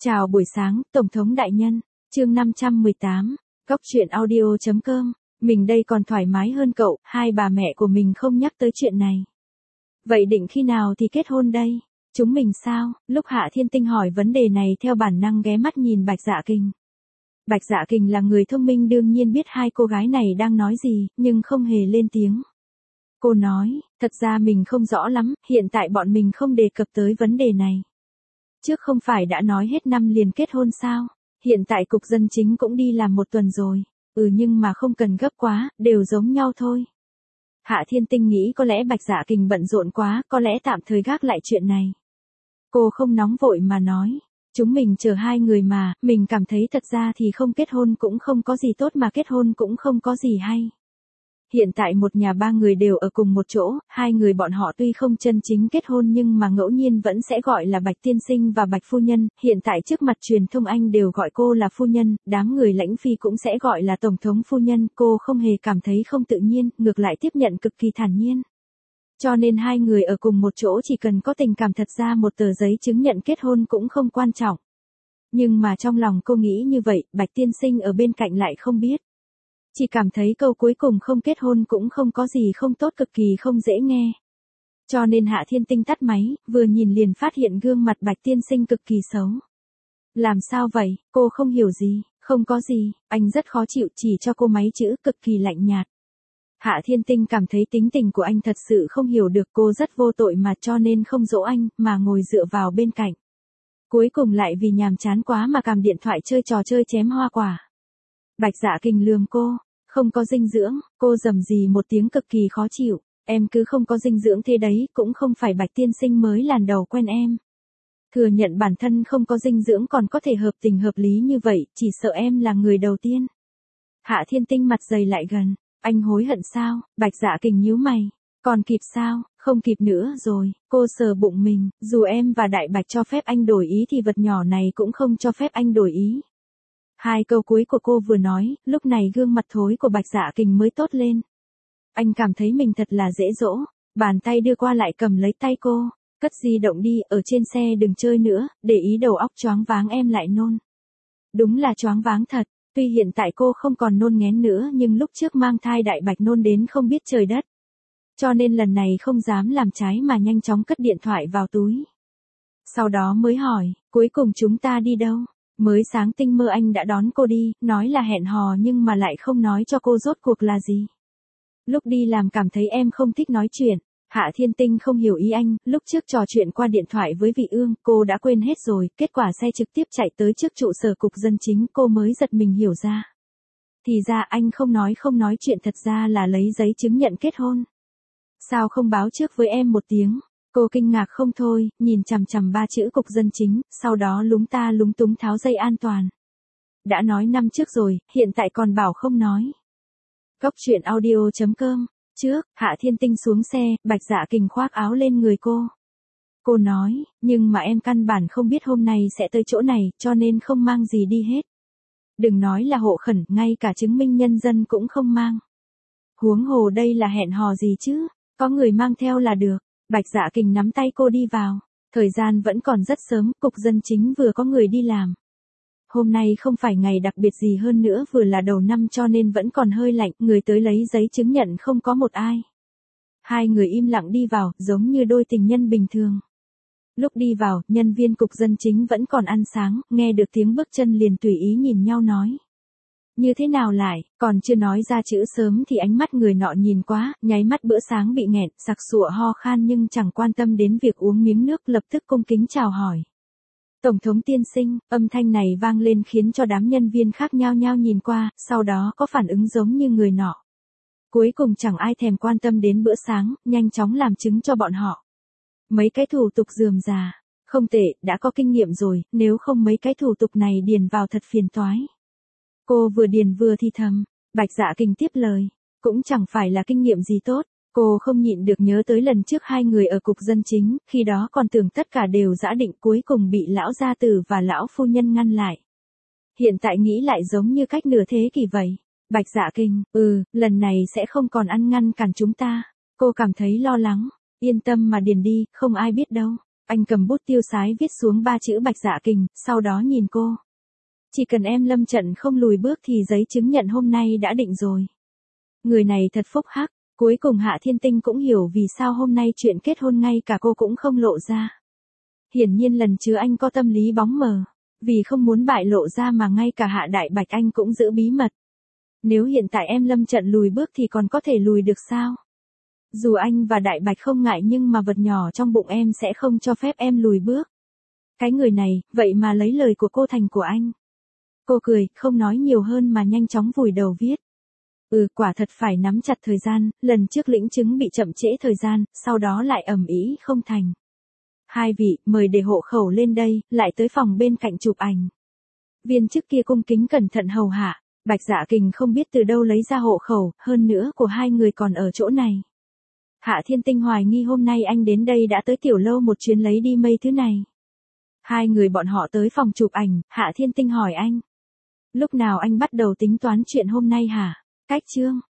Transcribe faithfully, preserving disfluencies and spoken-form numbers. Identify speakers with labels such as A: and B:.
A: Chào buổi sáng, Tổng thống đại nhân, chương năm trăm mười tám, Góc truyện audio.com, mình đây còn thoải mái hơn cậu, hai bà mẹ của mình không nhắc tới chuyện này. Vậy định khi nào thì kết hôn đây? Chúng mình sao? Lúc Hạ Thiên Tinh hỏi vấn đề này theo bản năng ghé mắt nhìn Bạch Dạ Kình. Bạch Dạ Kình là người thông minh đương nhiên biết hai cô gái này đang nói gì, nhưng không hề lên tiếng. Cô nói, thật ra mình không rõ lắm, hiện tại bọn mình không đề cập tới vấn đề này. Trước không phải đã nói hết năm liền kết hôn sao? Hiện tại cục dân chính cũng đi làm một tuần rồi. Ừ nhưng mà không cần gấp quá, đều giống nhau thôi. Hạ Thiên Tinh nghĩ có lẽ Bạch Dạ Kình bận rộn quá, có lẽ tạm thời gác lại chuyện này. Cô không nóng vội mà nói. Chúng mình chờ hai người mà, mình cảm thấy thật ra thì không kết hôn cũng không có gì tốt mà kết hôn cũng không có gì hay. Hiện tại một nhà ba người đều ở cùng một chỗ, hai người bọn họ tuy không chân chính kết hôn nhưng mà ngẫu nhiên vẫn sẽ gọi là Bạch Tiên Sinh và Bạch Phu Nhân, hiện tại trước mặt truyền thông Anh đều gọi cô là Phu Nhân, đám người lãnh phi cũng sẽ gọi là Tổng thống Phu Nhân, cô không hề cảm thấy không tự nhiên, ngược lại tiếp nhận cực kỳ thản nhiên. Cho nên hai người ở cùng một chỗ chỉ cần có tình cảm thật ra một tờ giấy chứng nhận kết hôn cũng không quan trọng. Nhưng mà trong lòng cô nghĩ như vậy, Bạch Tiên Sinh ở bên cạnh lại không biết. Chỉ cảm thấy câu cuối cùng không kết hôn cũng không có gì không tốt cực kỳ không dễ nghe. Cho nên Hạ Thiên Tinh tắt máy, vừa nhìn liền phát hiện gương mặt Bạch Tiên Sinh cực kỳ xấu. Làm sao vậy, cô không hiểu gì, không có gì, anh rất khó chịu chỉ cho cô mấy chữ cực kỳ lạnh nhạt. Hạ Thiên Tinh cảm thấy tính tình của anh thật sự không hiểu được cô rất vô tội mà cho nên không dỗ anh, mà ngồi dựa vào bên cạnh. Cuối cùng lại vì nhàm chán quá mà cầm điện thoại chơi trò chơi chém hoa quả. Bạch Dạ Kình lườm cô, không có dinh dưỡng, cô rầm rì một tiếng cực kỳ khó chịu, em cứ không có dinh dưỡng thế đấy, cũng không phải Bạch Tiên Sinh mới lần đầu quen em. Thừa nhận bản thân không có dinh dưỡng còn có thể hợp tình hợp lý như vậy, chỉ sợ em là người đầu tiên. Hạ Thiên Tinh mặt dày lại gần, anh hối hận sao? Bạch Dạ Kình nhíu mày, còn kịp sao? Không kịp nữa rồi, cô sờ bụng mình, dù em và Đại Bạch cho phép anh đổi ý thì vật nhỏ này cũng không cho phép anh đổi ý. Hai câu cuối của cô vừa nói, lúc này gương mặt thối của Bạch Dạ Kình mới tốt lên. Anh cảm thấy mình thật là dễ dỗ, bàn tay đưa qua lại cầm lấy tay cô, cất di động đi, ở trên xe đừng chơi nữa, để ý đầu óc choáng váng em lại nôn. Đúng là choáng váng thật, tuy hiện tại cô không còn nôn nghén nữa nhưng lúc trước mang thai Đại Bạch nôn đến không biết trời đất. Cho nên lần này không dám làm trái mà nhanh chóng cất điện thoại vào túi. Sau đó mới hỏi, cuối cùng chúng ta đi đâu? Mới sáng tinh mơ anh đã đón cô đi, nói là hẹn hò nhưng mà lại không nói cho cô rốt cuộc là gì. Lúc đi làm cảm thấy em không thích nói chuyện. Hạ Thiên Tinh không hiểu ý anh, lúc trước trò chuyện qua điện thoại với Vị Ương, cô đã quên hết rồi, kết quả xe trực tiếp chạy tới trước trụ sở cục dân chính, cô mới giật mình hiểu ra. Thì ra anh không nói không nói chuyện thật ra là lấy giấy chứng nhận kết hôn. Sao không báo trước với em một tiếng? Cô kinh ngạc không thôi, nhìn chằm chằm ba chữ cục dân chính, sau đó lúng ta lúng túng tháo dây an toàn. Đã nói năm trước rồi, hiện tại còn bảo không nói. Góc truyện audio.com, trước, Hạ Thiên Tinh xuống xe, Bạch Dạ Kình khoác áo lên người cô. Cô nói, nhưng mà em căn bản không biết hôm nay sẽ tới chỗ này, cho nên không mang gì đi hết. Đừng nói là hộ khẩn, ngay cả chứng minh nhân dân cũng không mang. Huống hồ đây là hẹn hò gì chứ, có người mang theo là được. Bạch Dạ Kình nắm tay cô đi vào, thời gian vẫn còn rất sớm, cục dân chính vừa có người đi làm. Hôm nay không phải ngày đặc biệt gì hơn nữa, vừa là đầu năm cho nên vẫn còn hơi lạnh, người tới lấy giấy chứng nhận không có một ai. Hai người im lặng đi vào, giống như đôi tình nhân bình thường. Lúc đi vào, nhân viên cục dân chính vẫn còn ăn sáng, nghe được tiếng bước chân liền tùy ý nhìn nhau nói. Như thế nào lại, còn chưa nói ra chữ sớm thì ánh mắt người nọ nhìn quá, nháy mắt bữa sáng bị nghẹn, sặc sụa ho khan nhưng chẳng quan tâm đến việc uống miếng nước, lập tức cung kính chào hỏi. Tổng thống tiên sinh, âm thanh này vang lên khiến cho đám nhân viên khác nhao nhao nhìn qua, sau đó có phản ứng giống như người nọ. Cuối cùng chẳng ai thèm quan tâm đến bữa sáng, nhanh chóng làm chứng cho bọn họ. Mấy cái thủ tục rườm rà, không tệ, đã có kinh nghiệm rồi, nếu không mấy cái thủ tục này điền vào thật phiền toái. Cô vừa điền vừa thì thầm, Bạch Dạ Kình tiếp lời, cũng chẳng phải là kinh nghiệm gì tốt, cô không nhịn được nhớ tới lần trước hai người ở cục dân chính, khi đó còn tưởng tất cả đều giã định cuối cùng bị lão gia tử và lão phu nhân ngăn lại. Hiện tại nghĩ lại giống như cách nửa thế kỷ vậy. Bạch Dạ Kình, ừ, lần này sẽ không còn ăn ngăn cản chúng ta. Cô cảm thấy lo lắng, yên tâm mà điền đi, không ai biết đâu. Anh cầm bút tiêu sái viết xuống ba chữ Bạch Dạ Kình, sau đó nhìn cô. Chỉ cần em lâm trận không lùi bước thì giấy chứng nhận hôm nay đã định rồi. Người này thật phúc hắc, cuối cùng Hạ Thiên Tinh cũng hiểu vì sao hôm nay chuyện kết hôn ngay cả cô cũng không lộ ra. Hiển nhiên lần trước anh có tâm lý bóng mờ, vì không muốn bại lộ ra mà ngay cả Hạ Đại Bạch anh cũng giữ bí mật. Nếu hiện tại em lâm trận lùi bước thì còn có thể lùi được sao? Dù anh và Đại Bạch không ngại nhưng mà vật nhỏ trong bụng em sẽ không cho phép em lùi bước. Cái người này, vậy mà lấy lời của cô thành của anh. Cô cười, không nói nhiều hơn mà nhanh chóng vùi đầu viết. Ừ, quả thật phải nắm chặt thời gian, lần trước lĩnh chứng bị chậm trễ thời gian, sau đó lại ầm ĩ không thành. Hai vị, mời để hộ khẩu lên đây, lại tới phòng bên cạnh chụp ảnh. Viên chức kia cung kính cẩn thận hầu hạ, Bạch Dạ Kình không biết từ đâu lấy ra hộ khẩu, hơn nữa của hai người còn ở chỗ này. Hạ Thiên Tinh hoài nghi hôm nay anh đến đây đã tới tiểu lâu một chuyến lấy đi mấy thứ này. Hai người bọn họ tới phòng chụp ảnh, Hạ Thiên Tinh hỏi anh. Lúc nào anh bắt đầu tính toán chuyện hôm nay hả? Cách chương.